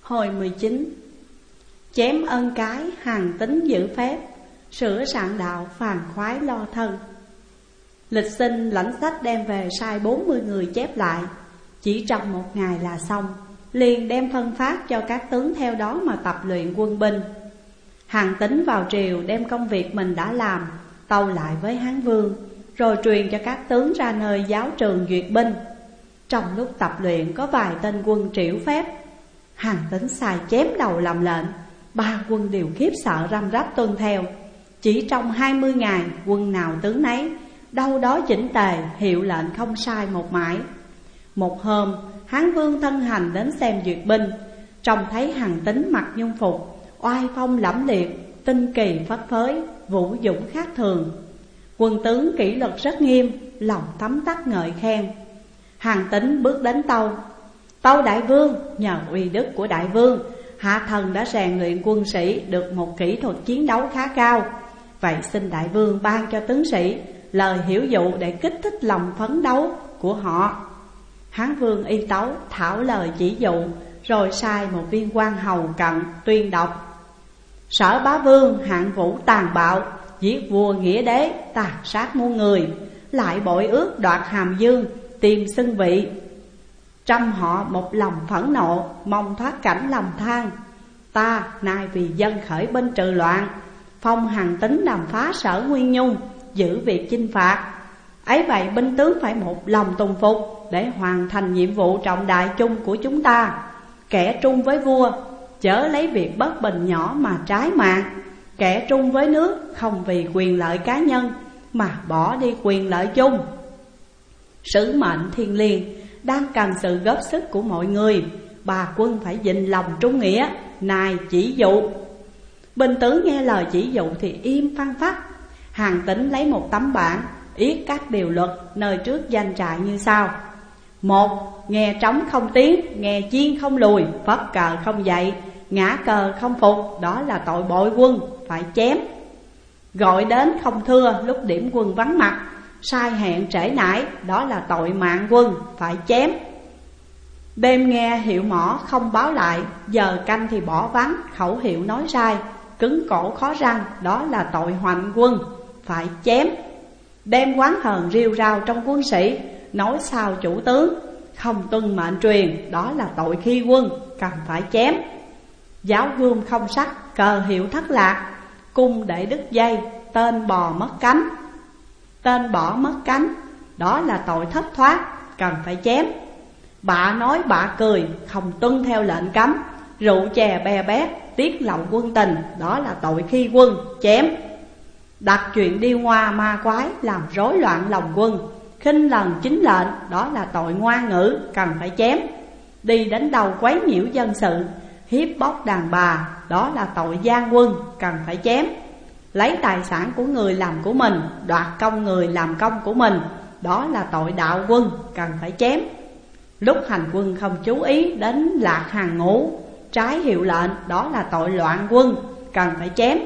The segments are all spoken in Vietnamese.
Hồi 19. Chém ân cái hàng tính giữ phép, sửa soạn đạo phàn khoái lo thân. Lịch sinh lãnh sách đem về sai 40 người chép lại. Chỉ trong một ngày là xong, liền đem phân phát cho các tướng theo đó mà tập luyện quân binh. Hàn Tín vào triều đem công việc mình đã làm tâu lại với Hán Vương, rồi truyền cho các tướng ra nơi giáo trường duyệt binh. Trong lúc tập luyện có vài tên quân triểu phép, Hàn Tín sai chém đầu làm lệnh. Ba quân đều khiếp sợ răm rắp tuân theo. Chỉ trong 20 ngày, quân nào tướng nấy, đâu đó chỉnh tề, hiệu lệnh không sai một mãi. Một hôm, Hán Vương thân hành đến xem duyệt binh, trông thấy Hàn Tín mặc nhung phục, oai phong lẫm liệt, tinh kỳ phất phới, vũ dũng khác thường. Quân tướng kỷ luật rất nghiêm, lòng tấm tắc ngợi khen. Hàn Tín bước đến tâu: Tâu đại vương, nhờ uy đức của đại vương, hạ thần đã rèn luyện quân sĩ được một kỹ thuật chiến đấu khá cao. Vậy xin đại vương ban cho tướng sĩ lời hiểu dụ để kích thích lòng phấn đấu của họ. Hán Vương y tấu thảo lời chỉ dụ, rồi sai một viên quan hầu cận tuyên đọc: Sở bá vương hạng vũ tàn bạo, giết vua nghĩa đế, tàn sát muôn người, lại bội ước đoạt hàm dương, tìm xưng vị. Trăm họ một lòng phẫn nộ, mong thoát cảnh lầm than. Ta nay vì dân khởi binh trừ loạn, phong Hàn Tín làm phá Sở Nguyên Nhung, giữ việc chinh phạt. Ấy vậy binh tướng phải một lòng tùng phục, để hoàn thành nhiệm vụ trọng đại chung của chúng ta. Kẻ trung với vua, chớ lấy việc bất bình nhỏ mà trái mạng. Kẻ trung với nước, không vì quyền lợi cá nhân mà bỏ đi quyền lợi chung. Sứ mệnh thiêng liêng đang cần sự góp sức của mọi người. Bà quân phải gìn lòng trung nghĩa, này chỉ dụ. Binh tướng nghe lời chỉ dụ thì im phăng phắc. Hàn Tín lấy một tấm bảng yết các điều luật nơi trước doanh trại như sau: 1. Nghe trống không tiếng, nghe chiên không lùi, phất cờ không dậy, ngã cờ không phục, đó là tội bội quân, phải chém. Gọi đến không thưa lúc điểm quân vắng mặt, sai hẹn trễ nải, đó là tội mạng quân, phải chém. Đêm nghe hiệu mõ không báo lại, giờ canh thì bỏ vắng, khẩu hiệu nói sai, cứng cổ khó răng, đó là tội hoạnh quân, phải chém. Đem quán hờn rêu rao trong quân sĩ, nói sao chủ tướng, không tuân mệnh truyền, đó là tội khi quân, cần phải chém. Giáo gươm không sắc, cờ hiệu thất lạc, cung để đứt dây, tên bò mất cánh. Tên bỏ mất cánh, đó là tội thất thoát, cần phải chém. Bạ nói bạ cười, không tuân theo lệnh cấm, rượu chè bè bét, tiết lộ quân tình, đó là tội khi quân, chém. Đặt chuyện điêu ngoa ma quái, làm rối loạn lòng quân, khinh lần chính lệnh, đó là tội ngoan ngữ, cần phải chém. Đi đến đầu quấy nhiễu dân sự, hiếp bóc đàn bà, đó là tội gian quân, cần phải chém. Lấy tài sản của người làm của mình, đoạt công người làm công của mình, đó là tội đạo quân, cần phải chém. Lúc hành quân không chú ý đến lạc hàng ngũ, trái hiệu lệnh, đó là tội loạn quân, cần phải chém.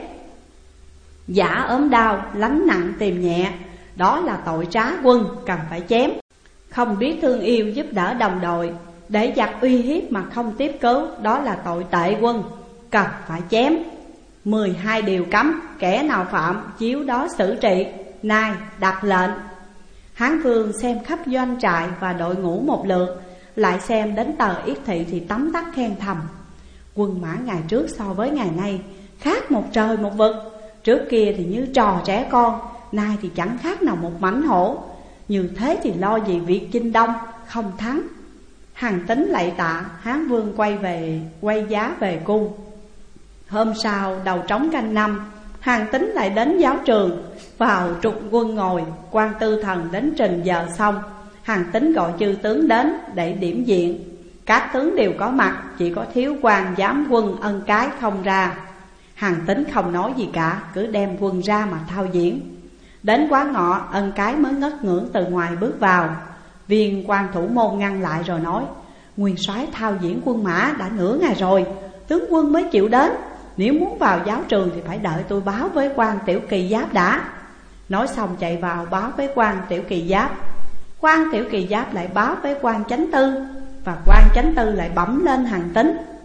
Giả ốm đau, lánh nặng tìm nhẹ, đó là tội trá quân, cần phải chém. Không biết thương yêu giúp đỡ đồng đội, để giặc uy hiếp mà không tiếp cứu, đó là tội tệ quân, cần phải chém. 12 điều cấm, kẻ nào phạm chiếu đó xử trị, nay đặt lệnh. Hán Vương xem khắp doanh trại và đội ngũ một lượt, lại xem đến tờ yết thị thì tấm tắc khen thầm: Quân mã ngày trước so với ngày nay khác một trời một vực. Trước kia thì như trò trẻ con, nay thì chẳng khác nào một mãnh hổ. Như thế thì lo gì việc chinh đông không thắng. Hàn Tín lạy tạ, Hán Vương quay giá về cung. Hôm sau đầu trống canh năm, Hàn Tín lại đến giáo trường, vào trục quân ngồi. Quan tư thần đến trình giờ xong, Hàn Tín gọi chư tướng đến để điểm diện. Các tướng đều có mặt, chỉ có thiếu quan giám quân Ân Cái không ra. Hàn Tín không nói gì cả, cứ đem quân ra mà thao diễn. Đến quá ngọ, Ân Cái mới ngất ngưỡng từ ngoài bước vào. Viên quan thủ môn ngăn lại rồi nói: Nguyên soái thao diễn quân mã đã nửa ngày rồi, tướng quân mới chịu đến. Nếu muốn vào giáo trường thì phải đợi tôi báo với quan Tiểu Kỳ Giáp đã. Nói xong chạy vào báo với quan Tiểu Kỳ Giáp. Quan Tiểu Kỳ Giáp lại báo với quan Chánh Tư, và quan Chánh Tư lại bẩm lên Hàn Tín.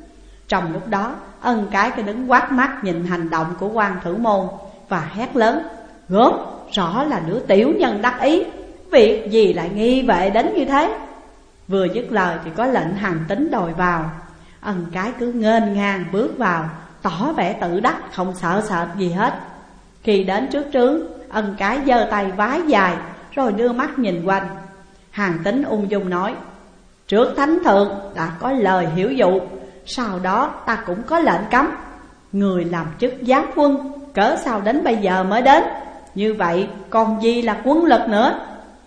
Trong lúc đó Ân Cái cứ đứng quát mắt nhìn hành động của quan Thử Môn và hét lớn: Gớm, rõ là đứa tiểu nhân đắc ý, việc gì lại nghi vệ đến như thế? Vừa dứt lời thì có lệnh Hàn Tín đòi vào. Ân Cái cứ nghênh ngang bước vào, tỏ vẻ tự đắc không sợ sệt gì hết. Khi đến trước trướng, Ân Cái giơ tay vái dài rồi đưa mắt nhìn quanh. Hàn Tín ung dung nói: Trước thánh thượng đã có lời hiểu dụ, sau đó ta cũng có lệnh cấm. Người làm chức giám quân, cớ sao đến bây giờ mới đến? Như vậy còn gì là quân lực nữa?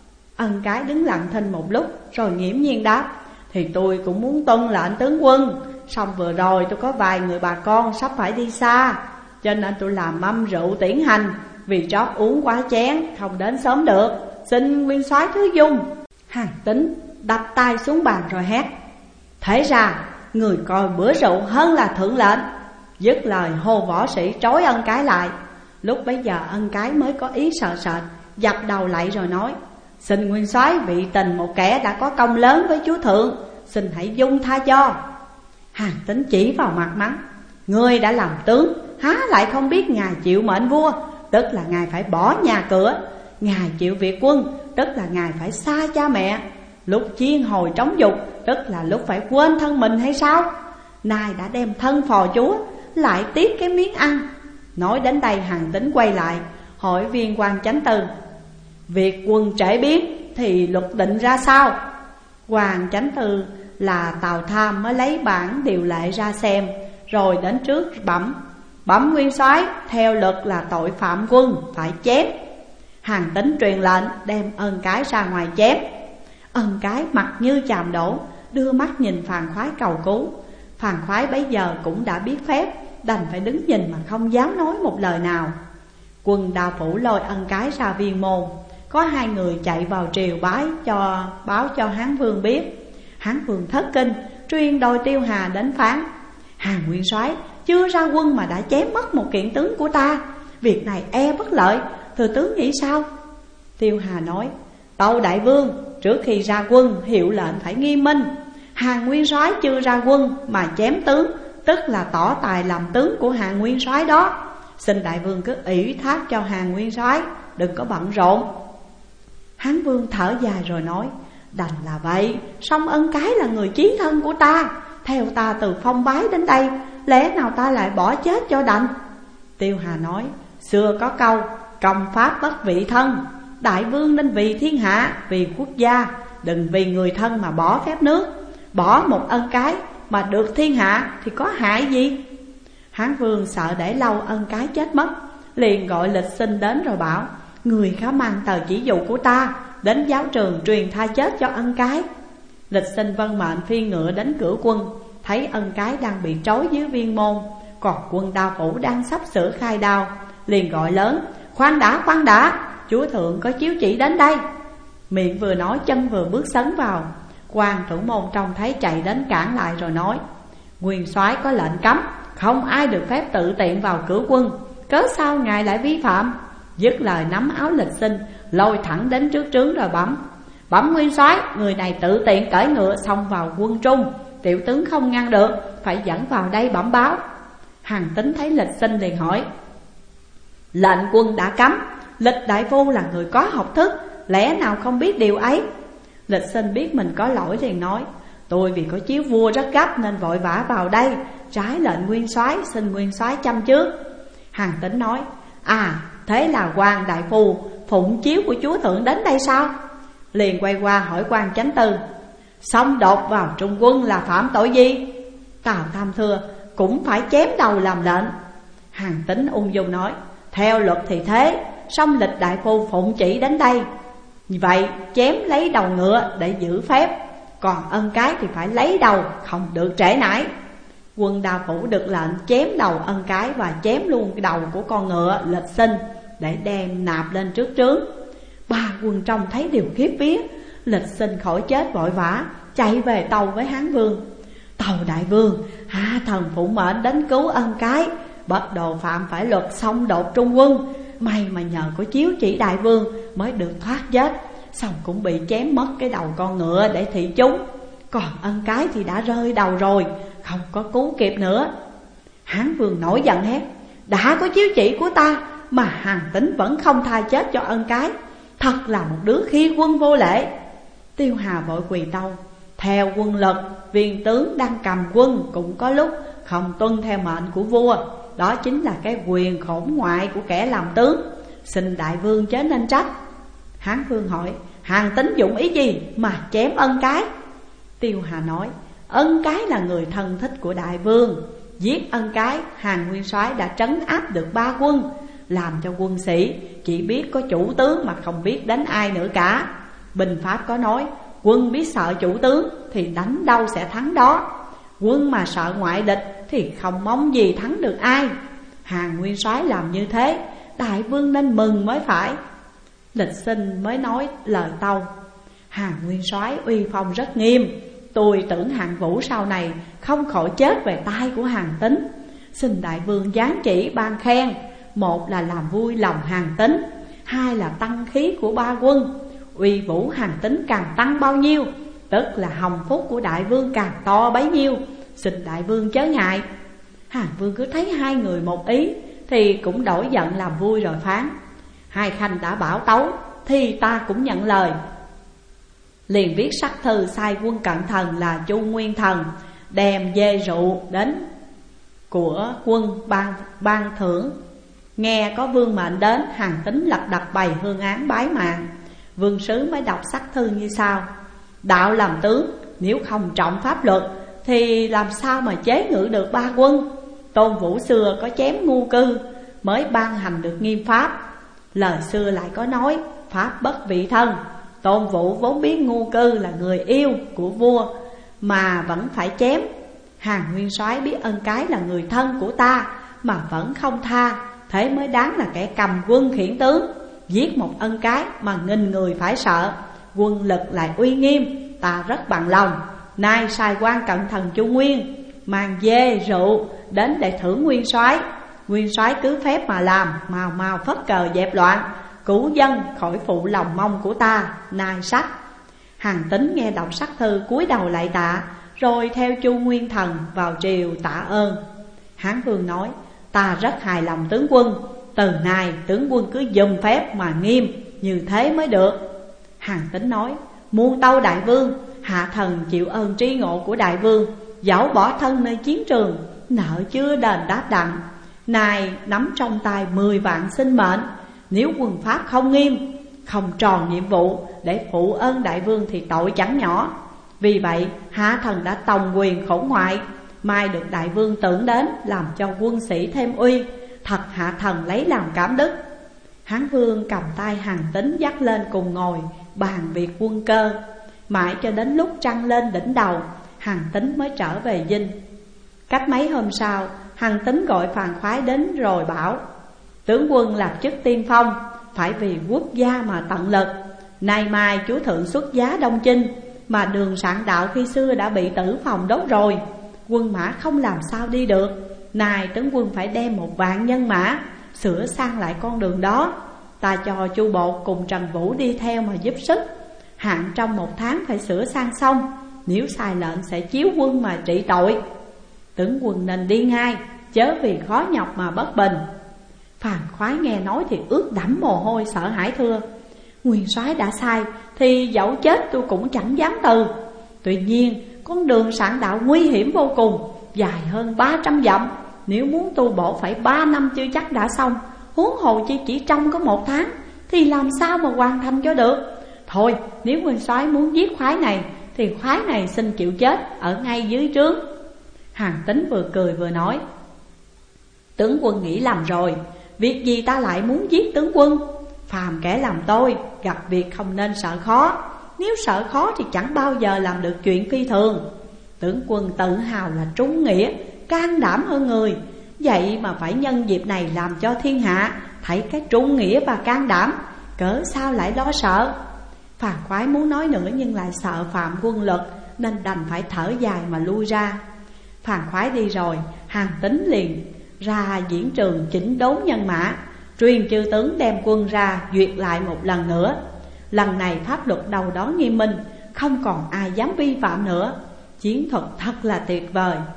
Ân Cái đứng lặng thinh một lúc rồi nghiễm nhiên đáp: Thì tôi cũng muốn tuân lệnh tướng quân, xong vừa rồi tôi có vài người bà con sắp phải đi xa, cho nên tôi làm mâm rượu tiễn hành. Vì trót uống quá chén không đến sớm được, xin nguyên soái thứ dung. Hàn Tín đập tay xuống bàn rồi hét: Thế ra người coi bữa rượu hơn là thượng lệnh. Dứt lời hô võ sĩ trói Ân Cái lại. Lúc bấy giờ Ân Cái mới có ý sợ sệt, dập đầu lại rồi nói: Xin nguyên soái vị tình một kẻ đã có công lớn với chúa thượng, xin hãy dung tha cho. Hàn Tín chỉ vào mặt mắng: Ngươi đã làm tướng, há lại không biết ngài chịu mệnh vua, tức là ngài phải bỏ nhà cửa. Ngài chịu việc quân, tức là ngài phải xa cha mẹ. Lúc chiên hồi trống dục, tức là lúc phải quên thân mình hay sao? Nay đã đem thân phò chúa, lại tiếc cái miếng ăn. Nói đến đây Hàn Tín quay lại hỏi viên quan chánh tư: Việc quân trễ biến thì luật định ra sao? Quan chánh tư là Tào Tham mới lấy bản điều lệ ra xem, rồi đến trước bẩm nguyên soái, theo luật là tội phạm quân phải chém. Hàn Tín truyền lệnh đem Ân Cái ra ngoài chém. Ân Cái mặt như chàm đổ, đưa mắt nhìn Phàn Khoái cầu cứu. Phàn Khoái bấy giờ cũng đã biết phép, đành phải đứng nhìn mà không dám nói một lời nào. Quân Đao Phủ lôi Ân Cái ra viên môn. Có hai người chạy vào triều báo cho Hán Vương biết. Hán Vương thất kinh, truyền đòi Tiêu Hà đến phán: Hàn nguyên soái chưa ra quân mà đã chém mất một kiện tướng của ta, việc này e bất lợi, thừa tướng nghĩ sao? Tiêu Hà nói: Tâu đại vương, trước khi ra quân hiệu lệnh phải nghiêm minh. Hàn nguyên soái chưa ra quân mà chém tướng, tức là tỏ tài làm tướng của Hàn nguyên soái đó. Xin đại vương cứ ủy thác cho Hàn nguyên soái, đừng có bận rộn. Hán Vương thở dài rồi nói: Đành là vậy, song Ân Cái là người chí thân của ta, theo ta từ Phong Bái đến đây, lẽ nào ta lại bỏ chết cho đành? Tiêu Hà nói: Xưa có câu công pháp bất vị thân, đại vương nên vì thiên hạ, vì quốc gia, đừng vì người thân mà bỏ phép nước. Bỏ một Ân Cái mà được thiên hạ thì có hại gì? Hán Vương sợ để lâu Ân Cái chết mất, liền gọi Lịch Sinh đến rồi bảo: Người khá mang tờ chỉ dụ của ta đến giáo trường truyền tha chết cho Ân Cái. Lịch Sinh vâng mệnh phi ngựa đến cửa quân, thấy Ân Cái đang bị trói dưới viên môn, còn quân Đao Phủ đang sắp sửa khai đao, liền gọi lớn: Khoan đã, chúa thượng có chiếu chỉ đến đây. Miệng vừa nói chân vừa bước sấn vào. Quan Thủ Môn trông thấy chạy đến cản lại rồi nói: Nguyên soái có lệnh cấm, không ai được phép tự tiện vào cửa quân, cớ sao ngài lại vi phạm? Dứt lời nắm áo Lịch Sinh lôi thẳng đến trước trướng rồi bẩm nguyên soái, người này tự tiện cởi ngựa xông vào quân trung, tiểu tướng không ngăn được, phải dẫn vào đây bẩm báo. Hàn Tín thấy Lịch Sinh liền hỏi: Lệnh quân đã cấm, Lịch đại phu là người có học thức, lẽ nào không biết điều ấy? Lịch Sinh biết mình có lỗi liền nói: Tôi vì có chiếu vua rất gấp nên vội vã vào đây, trái lệnh nguyên soái, xin nguyên soái chăm trước. Hàn Tín nói: Thế là quan đại phu phụng chiếu của chúa thượng đến đây sao? Liền quay qua hỏi quan chánh tư: Xông đột vào trung quân là phạm tội gì? Tào Tham thưa: Cũng phải chém đầu làm lệnh. Hàn Tín ung dung nói: Theo luật thì thế, song Lịch đại phu phụng chỉ đến đây, vậy chém lấy đầu ngựa để giữ phép, còn Ân Cái thì phải lấy đầu, không được trễ nải. Quân Đao Phủ được lệnh chém đầu Ân Cái và chém luôn cái đầu của con ngựa Lịch Sinh để đem nạp lên trước trướng. Ba quân trong thấy điều khiếp vía. Lịch Sinh khỏi chết vội vã chạy về tâu với Hán Vương: Tâu đại vương, hạ thần phụ mệnh đến cứu Ân Cái, bất đồ phạm phải luật xông đột trung quân. May mà nhờ có chiếu chỉ đại vương mới được thoát chết, xong cũng bị chém mất cái đầu con ngựa để thị chúng. Còn Ân Cái thì đã rơi đầu rồi, không có cứu kịp nữa. Hán vương nổi giận hét: đã có chiếu chỉ của ta mà Hàn Tín vẫn không tha chết cho ân cái, thật là một đứa khi quân vô lễ. Tiêu Hà vội quỳ tâu: theo quân lực, viên tướng đang cầm quân cũng có lúc không tuân theo mệnh của vua, đó chính là cái quyền khổn ngoại của kẻ làm tướng, xin đại vương chớ nên trách. Hán vương hỏi: Hàn Tín dụng ý gì mà chém ân cái? Tiêu Hà nói: ân cái là người thân thích của đại vương, giết ân cái, Hàn nguyên soái đã trấn áp được 3 quân, làm cho quân sĩ chỉ biết có chủ tướng mà không biết đánh ai nữa cả. Binh pháp có nói, quân biết sợ chủ tướng thì đánh đâu sẽ thắng đó, quân mà sợ ngoại địch thì không mong gì thắng được ai. Hàn nguyên soái làm như thế, đại vương nên mừng mới phải. Lịch Sinh mới nói lời tâu: Hàn nguyên soái uy phong rất nghiêm, tôi tưởng Hàn Vũ sau này không khỏi chết về tay của Hàn Tín. Xin đại vương giáng chỉ ban khen, một là làm vui lòng Hàn Tín, hai là tăng khí của 3 quân. Uy vũ Hàn Tín càng tăng bao nhiêu, tức là hồng phúc của đại vương càng to bấy nhiêu, xin đại vương chớ ngại. Hàn vương cứ thấy hai người một ý thì cũng đổi giận làm vui rồi phán: hai khanh đã bảo tấu thì ta cũng nhận lời. Liền viết sắc thư sai quân cận thần là Chu Nguyên Thần đem dê rượu đến của quân ban thưởng. Nghe có vương mệnh đến, Hàn Tín lật đật bày hương án bái mạng. Vương sứ mới đọc sắc thư như sau: đạo làm tướng nếu không trọng pháp luật thì làm sao mà chế ngự được 3 quân. Tôn Vũ xưa có chém ngu cư mới ban hành được nghiêm pháp. Lời xưa lại có nói pháp bất vị thân. Tôn Vũ vốn biết ngu cư là người yêu của vua mà vẫn phải chém. Hàn nguyên soái biết ân cái là người thân của ta mà vẫn không tha, thế mới đáng là kẻ cầm quân khiển tướng. Giết một ân cái mà nghìn người phải sợ, quân lực lại uy nghiêm, ta rất bằng lòng. Nay sai quan cận thần Chu Nguyên mang dê rượu đến để thưởng nguyên soái. Nguyên soái cứ phép mà làm, mau mau phất cờ dẹp loạn, cứu dân khỏi phụ lòng mong của ta. Nai sắc. Hàn Tín nghe đọc sắc thư cúi đầu lại tạ, rồi theo Chu Nguyên Thần vào triều tạ ơn. Hán vương nói: ta rất hài lòng tướng quân, từ nay tướng quân cứ dùm phép mà nghiêm, như thế mới được. Hàn Tín nói: muôn tâu đại vương, hạ thần chịu ơn tri ngộ của đại vương, dẫu bỏ thân nơi chiến trường, nợ chưa đền đáp đặng. Này nắm trong tay 10 vạn sinh mệnh, nếu quân pháp không nghiêm, không tròn nhiệm vụ để phụ ơn đại vương thì tội chẳng nhỏ. Vì vậy hạ thần đã tòng quyền khổn ngoại, mai được đại vương tưởng đến, làm cho quân sĩ thêm uy, thật hạ thần lấy làm cảm đức. Hán vương cầm tay Hàn Tín dắt lên cùng ngồi bàn việc quân cơ. Mãi cho đến lúc trăng lên đỉnh đầu, Hàn Tín mới trở về dinh. Cách mấy hôm sau, Hàn Tín gọi Phàn Khoái đến rồi bảo: tướng quân lập chức tiên phong, phải vì quốc gia mà tận lực. Nay mai chúa thượng xuất giá Đông Chinh, mà đường Sạn Đạo khi xưa đã bị Tử Phòng đốt rồi, quân mã không làm sao đi được. Này tướng quân phải đem 1 vạn nhân mã sửa sang lại con đường đó. Ta cho Chu Bột cùng Trần Vũ đi theo mà giúp sức, hạn trong 1 tháng phải sửa sang xong, nếu sai lệnh sẽ chiếu quân mà trị tội. Tướng quân nên đi ngay, chớ vì khó nhọc mà bất bình. Phàn Khoái nghe nói thì ướt đẫm mồ hôi sợ hãi thưa: nguyên soái đã sai thì dẫu chết tôi cũng chẳng dám từ. Tuy nhiên con đường Sạn Đạo nguy hiểm vô cùng, dài hơn 300 dặm, nếu muốn tu bổ phải 3 năm chưa chắc đã xong, huống hồ chỉ trong có 1 tháng thì làm sao mà hoàn thành cho được. Thôi nếu nguyên soái muốn giết khoái này thì khoái này xin chịu chết ở ngay dưới trướng. Hàn Tín vừa cười vừa nói: tướng quân nghĩ lầm rồi, việc gì ta lại muốn giết tướng quân. Phàm kẻ làm tôi, gặp việc không nên sợ khó, nếu sợ khó thì chẳng bao giờ làm được chuyện phi thường. Tướng quân tự hào là trung nghĩa, can đảm hơn người, vậy mà phải nhân dịp này làm cho thiên hạ thấy cái trung nghĩa và can đảm, cớ sao lại lo sợ. Phàn Khoái muốn nói nữa nhưng lại sợ phạm quân luật, nên đành phải thở dài mà lui ra. Phàn Khoái đi rồi, Hàn Tín liền ra diễn trường chỉnh đốn nhân mã, truyền chư tướng đem quân ra duyệt lại một lần nữa. Lần này pháp luật đâu đó nghiêm minh, không còn ai dám vi phạm nữa. Chiến thuật thật là tuyệt vời.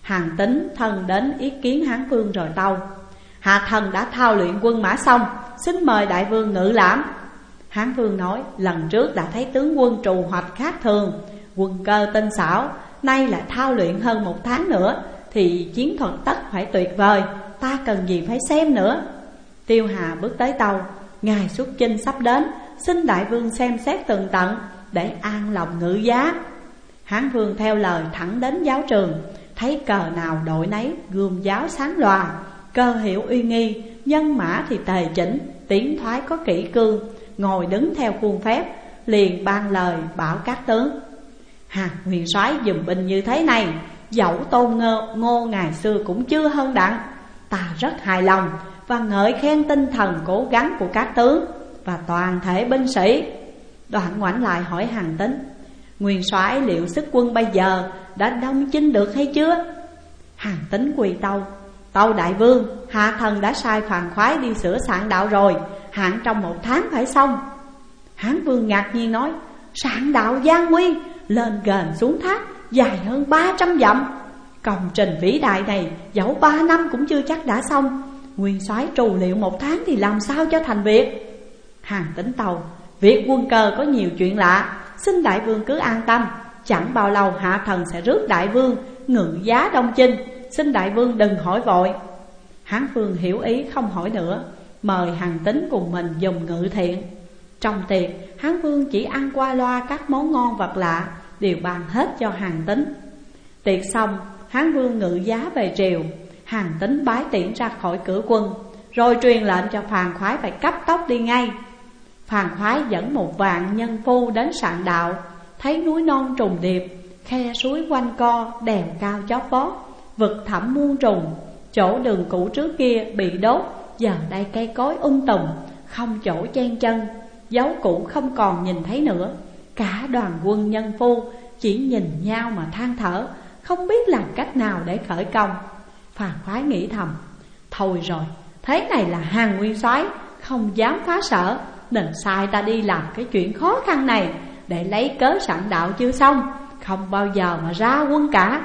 Hàn Tín thân đến ý kiến Hán Vương rồi tâu: Hạ thần đã thao luyện quân mã xong, xin mời đại vương ngự lãm. Hán Vương nói: lần trước đã thấy tướng quân trù hoạch khác thường, quân cơ tinh xảo, nay lại thao luyện hơn 1 tháng nữa thì chiến thuật tất phải tuyệt vời, ta cần gì phải xem nữa. Tiêu Hà bước tới tâu: ngài xuất chinh sắp đến, xin đại vương xem xét tường tận để an lòng ngự giá. Hán Vương theo lời thẳng đến giáo trường, thấy cờ nào đội nấy gươm giáo sáng lòa, cơ hiệu uy nghi, nhân mã thì tề chỉnh, tiến thoái có kỷ cương, ngồi đứng theo khuôn phép, liền ban lời bảo các tướng: Hàn nguyên soái dùm binh như thế này, dẫu Tôn Ngô ngày xưa cũng chưa hơn đặng. Ta rất hài lòng và ngợi khen tinh thần cố gắng của các tướng và toàn thể binh sĩ. Đoạn ngoảnh lại hỏi Hàn Tín: nguyên soái liệu sức quân bây giờ đã đông chinh được hay chưa? Hàn Tín quỳ tâu: tâu đại vương, hạ thần đã sai Phàn Khoái đi sửa soạn đạo rồi, hạn trong 1 tháng phải xong. Hán Vương ngạc nhiên nói: soạn đạo gian nguy, lên gền xuống thác, dài hơn 300 dặm. Công trình vĩ đại này dẫu 3 năm cũng chưa chắc đã xong. Nguyên soái trù liệu 1 tháng thì làm sao cho thành việc? Hàn Tín tâu: việc quân cơ có nhiều chuyện lạ, xin đại vương cứ an tâm, chẳng bao lâu hạ thần sẽ rước đại vương ngự giá đông chinh, xin đại vương đừng hỏi vội. Hán Vương hiểu ý không hỏi nữa, mời Hàn Tín cùng mình dùng ngự thiện. Trong tiệc, Hán Vương chỉ ăn qua loa các món ngon vật lạ, đều ban hết cho Hàn Tín. Tiệc xong, Hán Vương ngự giá về triều. Hàn Tín bái tiễn ra khỏi cửa quân, rồi truyền lệnh cho Phàn Khoái phải cấp tốc đi ngay. Phàn Khoái dẫn 1 vạn nhân phu đến Sạn Đạo, thấy núi non trùng điệp, khe suối quanh co, đèo cao chót vót, vực thẳm muôn trùng. Chỗ đường cũ trước kia bị đốt, giờ đây cây cối tùm, không chỗ chen chân, dấu cũ không còn nhìn thấy nữa. Cả đoàn quân nhân phu chỉ nhìn nhau mà than thở, không biết làm cách nào để khởi công. Phàn Khoái nghĩ thầm: thôi rồi, thế này là Hàn nguyên soái không dám phá sở, nên sai ta đi làm cái chuyện khó khăn này để lấy cớ soạn đạo chưa xong, không bao giờ mà ra quân cả.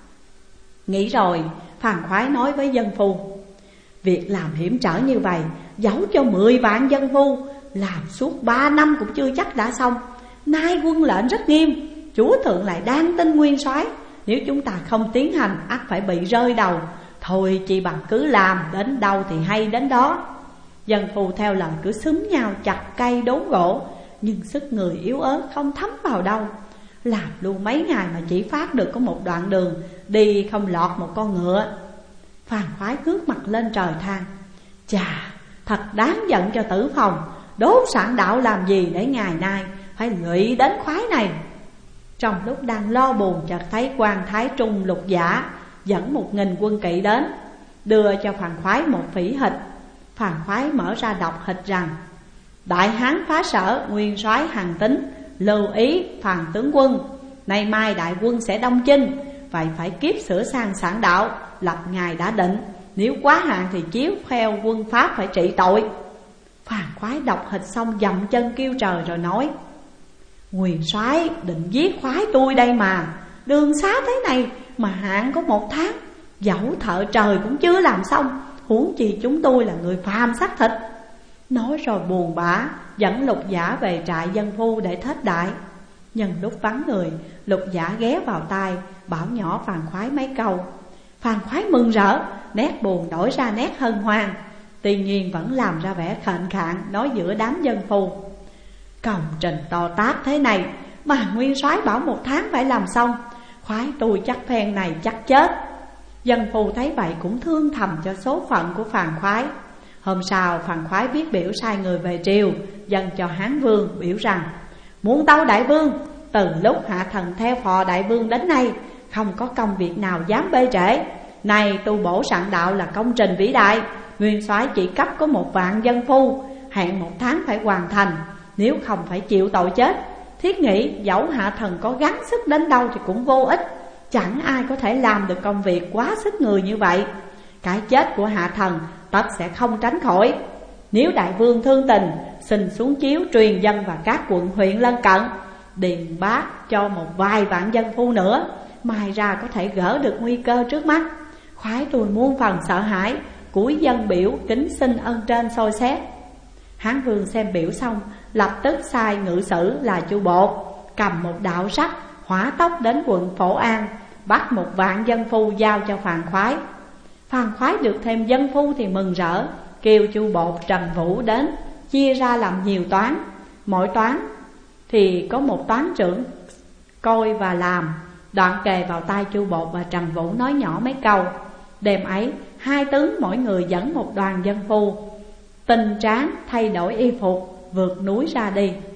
Nghĩ rồi, Phàn Khoái nói với dân phu: việc làm hiểm trở như vậy, dẫu cho 10 vạn dân phu làm suốt 3 năm cũng chưa chắc đã xong. Nay quân lệnh rất nghiêm, chúa thượng lại đang tin nguyên soái, nếu chúng ta không tiến hành ắt phải bị rơi đầu. Thôi chỉ bằng cứ làm, đến đâu thì hay đến đó. Dân phu theo lời cứ xúm nhau chặt cây đốn gỗ, nhưng sức người yếu ớt không thấm vào đâu. Làm luôn mấy ngày mà chỉ phát được có 1 đoạn đường, đi không lọt một con ngựa. Phàn Khoái ngước mặt lên trời than: chà, thật đáng giận cho Tử Phòng, đốt soạn đạo làm gì để ngày nay phải lụy đến khoái này. Trong lúc đang lo buồn, chợt thấy quan thái trung Lục Giả dẫn 1000 quân kỵ đến, đưa cho Phàn Khoái 1 phỉ hịch. Phàn Khoái mở ra đọc hịch rằng: đại hán phá sở, nguyên soái Hàn Tín lưu ý Phàn tướng quân, nay mai đại quân sẽ đông chinh, vậy phải kiếp sửa sang soạn đạo, lập ngày đã định, nếu quá hạn thì chiếu theo quân pháp phải trị tội. Phàn Khoái đọc hịch xong dậm chân kêu trời rồi nói: nguyên soái định giết khoái tôi đây mà, đường xá thế này mà hạn có 1 tháng, dẫu thợ trời cũng chưa làm xong, huống chi chúng tôi là người phàm xác thịt. Nói rồi buồn bã dẫn Lục Giả về trại dân phu để thết đại. Nhân lúc vắng người, Lục Giả ghé vào tai bảo nhỏ Phàn Khoái mấy câu. Phàn Khoái mừng rỡ, nét buồn đổi ra nét hân hoan, tuy nhiên vẫn làm ra vẻ khệnh khạng, nói giữa đám dân phu: công trình to tát thế này mà nguyên soái bảo 1 tháng phải làm xong, khoái tôi chắc phen này chắc chết. Dân phu thấy vậy cũng thương thầm cho số phận của Phàn Khoái. Hôm sau Phàn Khoái viết biểu sai người về triều, dâng cho Hán Vương, biểu rằng: muốn tâu đại vương, từ lúc hạ thần theo phò đại vương đến nay, không có công việc nào dám bê trễ. Này tu bổ soạn đạo là công trình vĩ đại, nguyên soái chỉ cấp có 1 vạn dân phu, hẹn 1 tháng phải hoàn thành, nếu không phải chịu tội chết. Thiết nghĩ dẫu hạ thần có gắng sức đến đâu thì cũng vô ích, chẳng ai có thể làm được công việc quá sức người như vậy. Cái chết của hạ thần tất sẽ không tránh khỏi. Nếu đại vương thương tình, xin xuống chiếu truyền dân và các quận huyện lân cận, điền bác cho 1 vài vạn dân phu nữa. mai ra có thể gỡ được nguy cơ trước mắt. Khoái tôi muôn phần sợ hãi, cúi dân biểu kính xin ân trên soi xét. Hán Vương xem biểu xong, lập tức sai ngự sử là Chu Bột cầm một đạo sắt hỏa tốc đến quận Phổ An, bắt 1.000 dân phu giao cho Phàn Khoái. Phàn Khoái được thêm dân phu thì mừng rỡ, kêu Chu Bột Trần Vũ đến, chia ra làm nhiều toán. Mỗi toán thì có một toán trưởng coi và làm. Đoạn kề vào tai Chu Bột và Trần Vũ nói nhỏ mấy câu. Đêm ấy, 2 tướng mỗi người dẫn một đoàn dân phu tinh tráng thay đổi y phục, vượt núi ra đi.